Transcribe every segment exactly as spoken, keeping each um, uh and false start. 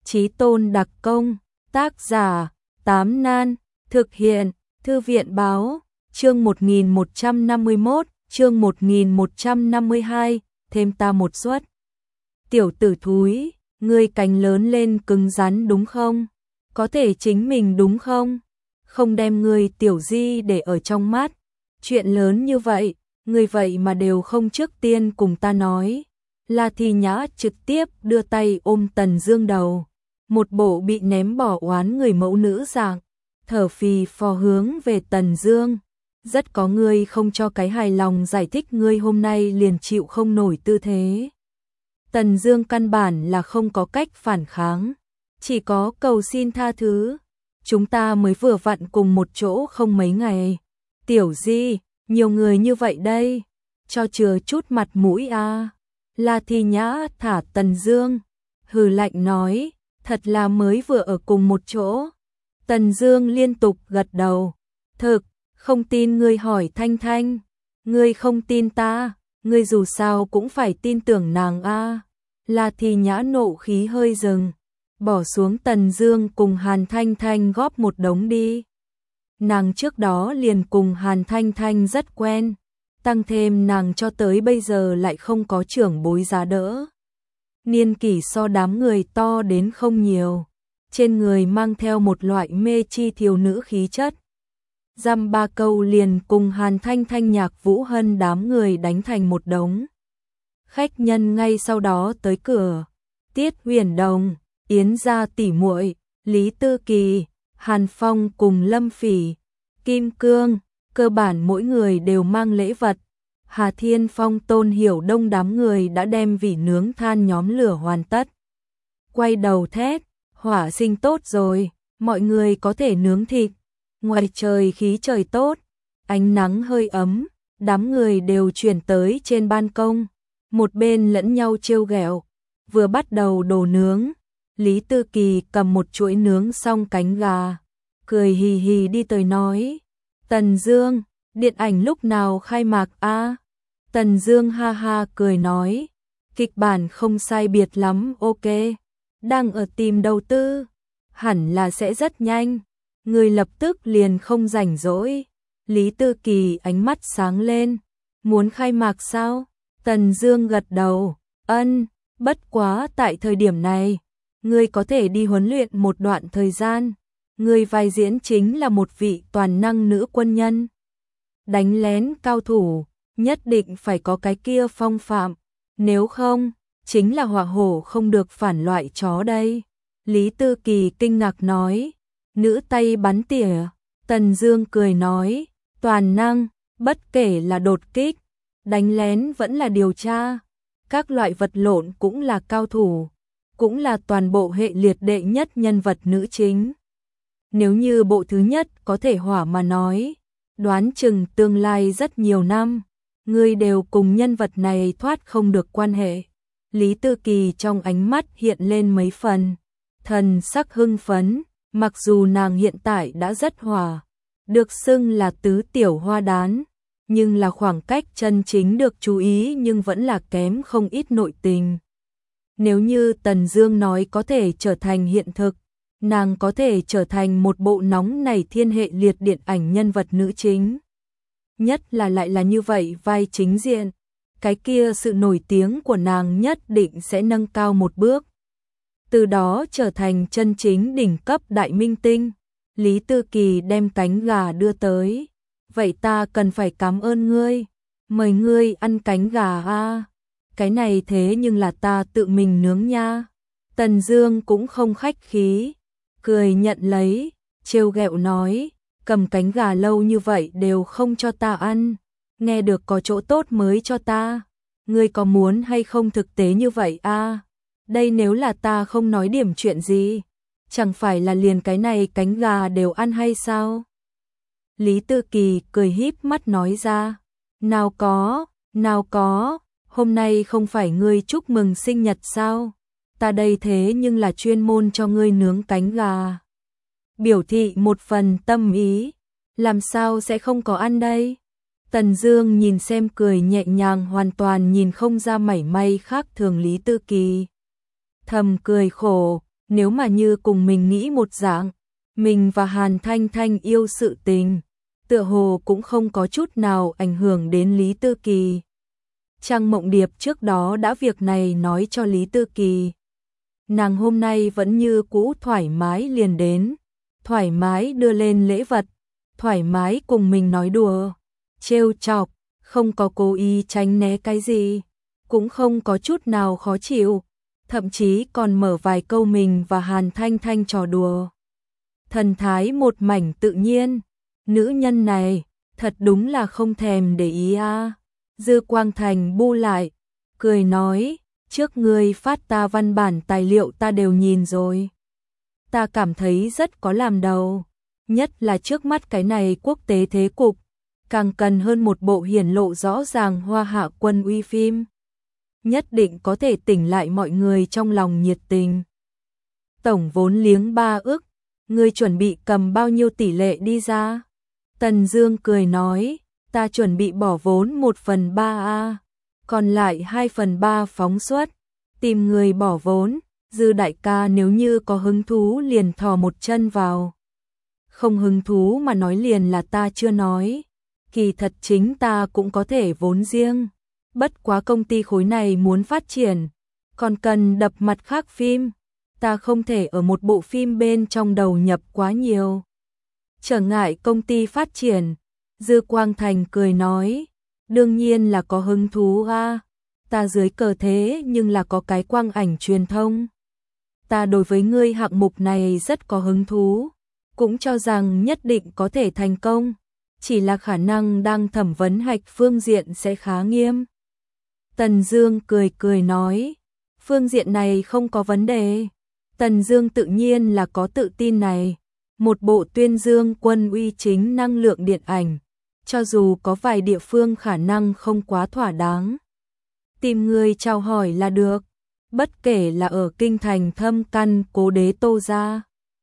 Chí tôn đặc công, tác giả, Tám Nan, thực hiện, Thư viện báo, chương một nghìn một trăm năm mươi mốt, chương một nghìn một trăm năm mươi hai, thêm ta một suất. Tiểu tử thúi, ngươi cánh lớn lên cứng rắn đúng không? Có thể chính mình đúng không? Không đem ngươi tiểu di để ở trong mắt. Chuyện lớn như vậy, ngươi vậy mà đều không trước tiên cùng ta nói. La Thi Nhã trực tiếp đưa tay ôm Tần Dương đầu, một bộ bị ném bỏ oán người mẫu nữ dạng, thở phì phò hướng về Tần Dương. Rất có ngươi không cho cái hài lòng giải thích ngươi hôm nay liền chịu không nổi tư thế. Tần Dương căn bản là không có cách phản kháng, chỉ có cầu xin tha thứ. Chúng ta mới vừa vặn cùng một chỗ không mấy ngày. Tiểu Di, nhiều người như vậy đây, cho chừa chút mặt mũi a. À. La Thi Nhã thả Tần Dương, hừ lạnh nói, thật là mới vừa ở cùng một chỗ. Tần Dương liên tục gật đầu, thực, không tin ngươi hỏi Thanh Thanh, ngươi không tin ta, ngươi dù sao cũng phải tin tưởng nàng a. À. La Thi Nhã nộ khí hơi dừng, bỏ xuống Tần Dương cùng Hàn Thanh Thanh góp một đống đi. Nàng trước đó liền cùng Hàn Thanh Thanh rất quen, tăng thêm nàng cho tới bây giờ lại không có trưởng bối giá đỡ. Niên kỷ so đám người to đến không nhiều, trên người mang theo một loại mê chi thiếu nữ khí chất. Dăm ba câu liền cùng Hàn Thanh Thanh Nhạc Vũ Hân đám người đánh thành một đống. Khách nhân ngay sau đó tới cửa, Tiết Huyền Đồng, Yến gia tỷ muội, Lý Tư Kỳ, Hàn Phong cùng Lâm Phỉ, Kim Cương, cơ bản mỗi người đều mang lễ vật. Hà Thiên Phong Tôn Hiểu Đông đám người đã đem vỉ nướng than nhóm lửa hoàn tất. Quay đầu thét, hỏa sinh tốt rồi, mọi người có thể nướng thịt. Ngoài trời khí trời tốt, ánh nắng hơi ấm, đám người đều chuyển tới trên ban công, một bên lẫn nhau trêu ghẹo. Vừa bắt đầu đồ nướng, Lý Tư Kỳ cầm một chuỗi nướng xong cánh gà, cười hì hì đi tới nói, Tần Dương, điện ảnh lúc nào khai mạc a? À? Tần Dương ha ha cười nói, kịch bản không sai biệt lắm, ok, đang ở tìm đầu tư, hẳn là sẽ rất nhanh, người lập tức liền không rảnh rỗi. Lý Tư Kỳ ánh mắt sáng lên, muốn khai mạc sao? Tần Dương gật đầu, ân, bất quá tại thời điểm này, ngươi có thể đi huấn luyện một đoạn thời gian. Ngươi vai diễn chính là một vị toàn năng nữ quân nhân, đánh lén cao thủ, nhất định phải có cái kia phong phạm, nếu không, chính là hỏa hổ không được phản loại chó đây. Lý Tư Kỳ kinh ngạc nói, nữ tay bắn tỉa. Tần Dương cười nói, toàn năng, bất kể là đột kích, đánh lén vẫn là điều tra, các loại vật lộn cũng là cao thủ, cũng là toàn bộ hệ liệt đệ nhất nhân vật nữ chính. Nếu như bộ thứ nhất có thể hỏa mà nói, đoán chừng tương lai rất nhiều năm, ngươi đều cùng nhân vật này thoát không được quan hệ. Lý Tư Kỳ trong ánh mắt hiện lên mấy phần thần sắc hưng phấn, mặc dù nàng hiện tại đã rất hỏa, được xưng là tứ tiểu hoa đán, nhưng là khoảng cách chân chính được chú ý nhưng vẫn là kém không ít nội tình. Nếu như Tần Dương nói có thể trở thành hiện thực, nàng có thể trở thành một bộ nóng nảy thiên hệ liệt điện ảnh nhân vật nữ chính. Nhất là lại là như vậy vai chính diện, cái kia sự nổi tiếng của nàng nhất định sẽ nâng cao một bước. Từ đó trở thành chân chính đỉnh cấp đại minh tinh. Lý Tư Kỳ đem cánh gà đưa tới. Vậy ta cần phải cảm ơn ngươi, mời ngươi ăn cánh gà a. Cái này thế nhưng là ta tự mình nướng nha. Tần Dương cũng không khách khí, cười nhận lấy, trêu ghẹo nói, cầm cánh gà lâu như vậy đều không cho ta ăn, nghe được có chỗ tốt mới cho ta, ngươi có muốn hay không thực tế như vậy a? À? Đây nếu là ta không nói điểm chuyện gì, chẳng phải là liền cái này cánh gà đều ăn hay sao? Lý Tư Kỳ cười híp mắt nói ra, nào có, nào có, hôm nay không phải ngươi chúc mừng sinh nhật sao? Ta đây thế nhưng là chuyên môn cho ngươi nướng cánh gà. Biểu thị một phần tâm ý, làm sao sẽ không có ăn đây? Tần Dương nhìn xem cười nhẹ nhàng hoàn toàn nhìn không ra mảy may khác thường Lý Tư Kỳ. Thầm cười khổ, nếu mà như cùng mình nghĩ một dạng, mình và Hàn Thanh Thanh yêu sự tình, tựa hồ cũng không có chút nào ảnh hưởng đến Lý Tư Kỳ. Trang Mộng Điệp trước đó đã việc này nói cho Lý Tư Kỳ. Nàng hôm nay vẫn như cũ thoải mái liền đến, thoải mái đưa lên lễ vật, thoải mái cùng mình nói đùa, trêu chọc, không có cố ý tránh né cái gì, cũng không có chút nào khó chịu, thậm chí còn mở vài câu mình và Hàn Thanh Thanh trò đùa. Thần thái một mảnh tự nhiên, nữ nhân này, thật đúng là không thèm để ý a. À. Dư Quang Thành bu lại, cười nói, trước ngươi phát ta văn bản tài liệu ta đều nhìn rồi. Ta cảm thấy rất có làm đầu, nhất là trước mắt cái này quốc tế thế cục, càng cần hơn một bộ hiển lộ rõ ràng Hoa Hạ Quân uy phim. Nhất định có thể tỉnh lại mọi người trong lòng nhiệt tình. Tổng vốn liếng ba ức, ngươi chuẩn bị cầm bao nhiêu tỷ lệ đi ra? Tần Dương cười nói, ta chuẩn bị bỏ vốn một phần ba a, còn lại hai phần ba phóng xuất, tìm người bỏ vốn, Dư đại ca nếu như có hứng thú liền thò một chân vào. Không hứng thú mà nói liền là ta chưa nói, kỳ thật chính ta cũng có thể vốn riêng, bất quá công ty khối này muốn phát triển, còn cần đập mặt khác phim, ta không thể ở một bộ phim bên trong đầu nhập quá nhiều. Trở ngại công ty phát triển, Dư Quang Thành cười nói, đương nhiên là có hứng thú a, ta dưới cờ thế nhưng là có cái quang ảnh truyền thông. Ta đối với ngươi hạng mục này rất có hứng thú, cũng cho rằng nhất định có thể thành công, chỉ là khả năng đang thẩm vấn hạch phương diện sẽ khá nghiêm. Tần Dương cười cười nói, phương diện này không có vấn đề. Tần Dương tự nhiên là có tự tin này, một bộ tuyên dương quân uy chính năng lượng điện ảnh, cho dù có vài địa phương khả năng không quá thỏa đáng, tìm người chào hỏi là được, bất kể là ở kinh thành Thâm Căn Cố Đế Tô gia,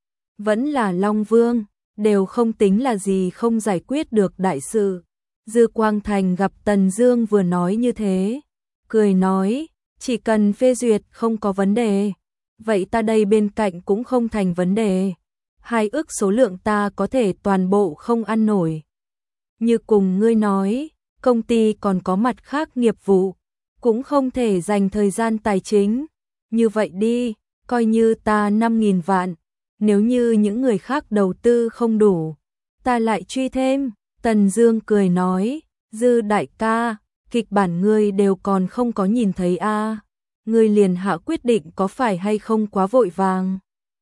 vẫn là Long Vương, đều không tính là gì không giải quyết được đại sự. Dư Quang Thành gặp Tần Dương vừa nói như thế, cười nói, chỉ cần phê duyệt không có vấn đề, vậy ta đây bên cạnh cũng không thành vấn đề. Hai ức số lượng ta có thể toàn bộ không ăn nổi. Như cùng ngươi nói, công ty còn có mặt khác nghiệp vụ, cũng không thể dành thời gian tài chính. Như vậy đi, coi như ta năm nghìn vạn, nếu như những người khác đầu tư không đủ, ta lại truy thêm. Tần Dương cười nói, Dư đại ca, kịch bản ngươi đều còn không có nhìn thấy a, à. Ngươi liền hạ quyết định có phải hay không quá vội vàng.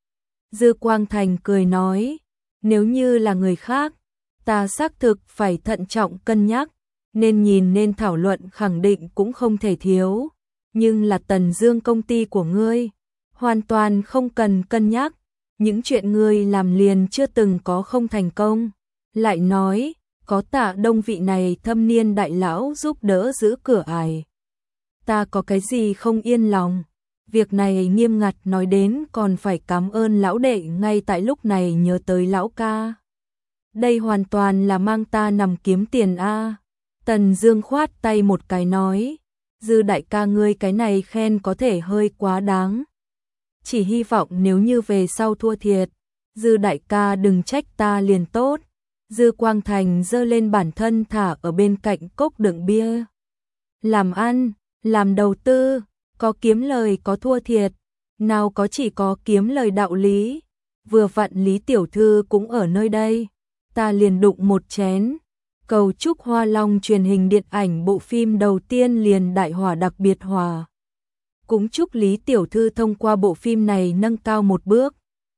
Dư Quang Thành cười nói, nếu như là người khác, ta xác thực phải thận trọng cân nhắc, nên nhìn nên thảo luận khẳng định cũng không thể thiếu, nhưng là Tần Dương công ty của ngươi, hoàn toàn không cần cân nhắc, những chuyện ngươi làm liền chưa từng có không thành công. Lại nói, có Tạ Đông vị này thâm niên đại lão giúp đỡ giữ cửa ải, ta có cái gì không yên lòng. Việc này nghiêm ngặt nói đến còn phải cảm ơn lão đệ ngay tại lúc này nhớ tới lão ca. Đây hoàn toàn là mang ta nằm kiếm tiền a. Tần Dương khoát tay một cái nói, Dư đại ca ngươi cái này khen có thể hơi quá đáng. Chỉ hy vọng nếu như về sau thua thiệt, Dư đại ca đừng trách ta liền tốt. Dư Quang Thành giơ lên bản thân thả ở bên cạnh cốc đựng bia. Làm ăn, làm đầu tư, có kiếm lời có thua thiệt, nào có chỉ có kiếm lời đạo lý. Vừa vặn Lý tiểu thư cũng ở nơi đây, ta liền đụng một chén. Cầu chúc Hoa Long truyền hình điện ảnh bộ phim đầu tiên liền đại hỏa đặc biệt hòa. Cũng chúc Lý tiểu thư thông qua bộ phim này nâng cao một bước.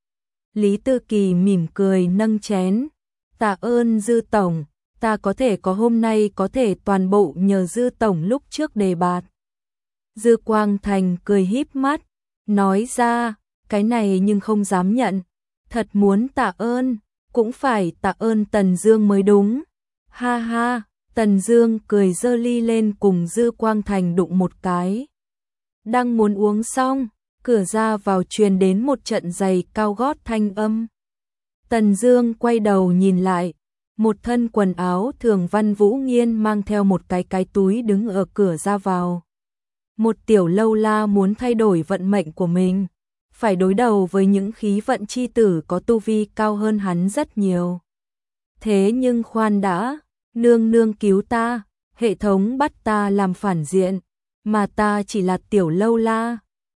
Lý Tư Kỳ mỉm cười nâng chén, tạ ơn Dư tổng, ta có thể có hôm nay có thể toàn bộ nhờ Dư tổng lúc trước đề bạt. Dư Quang Thành cười híp mắt, nói ra, cái này nhưng không dám nhận, thật muốn tạ ơn, cũng phải tạ ơn Tần Dương mới đúng. Ha ha, Tần Dương cười giơ ly lên cùng Dư Quang Thành đụng một cái. Đang muốn uống xong, cửa ra vào truyền đến một trận giày cao gót thanh âm. Tần Dương quay đầu nhìn lại, một thân quần áo thường Văn Vũ Nghiên mang theo một cái cái túi đứng ở cửa ra vào. Một tiểu lâu la muốn thay đổi vận mệnh của mình, phải đối đầu với những khí vận chi tử có tu vi cao hơn hắn rất nhiều. Thế nhưng khoan đã, nương nương cứu ta, hệ thống bắt ta làm phản diện, mà ta chỉ là tiểu lâu la,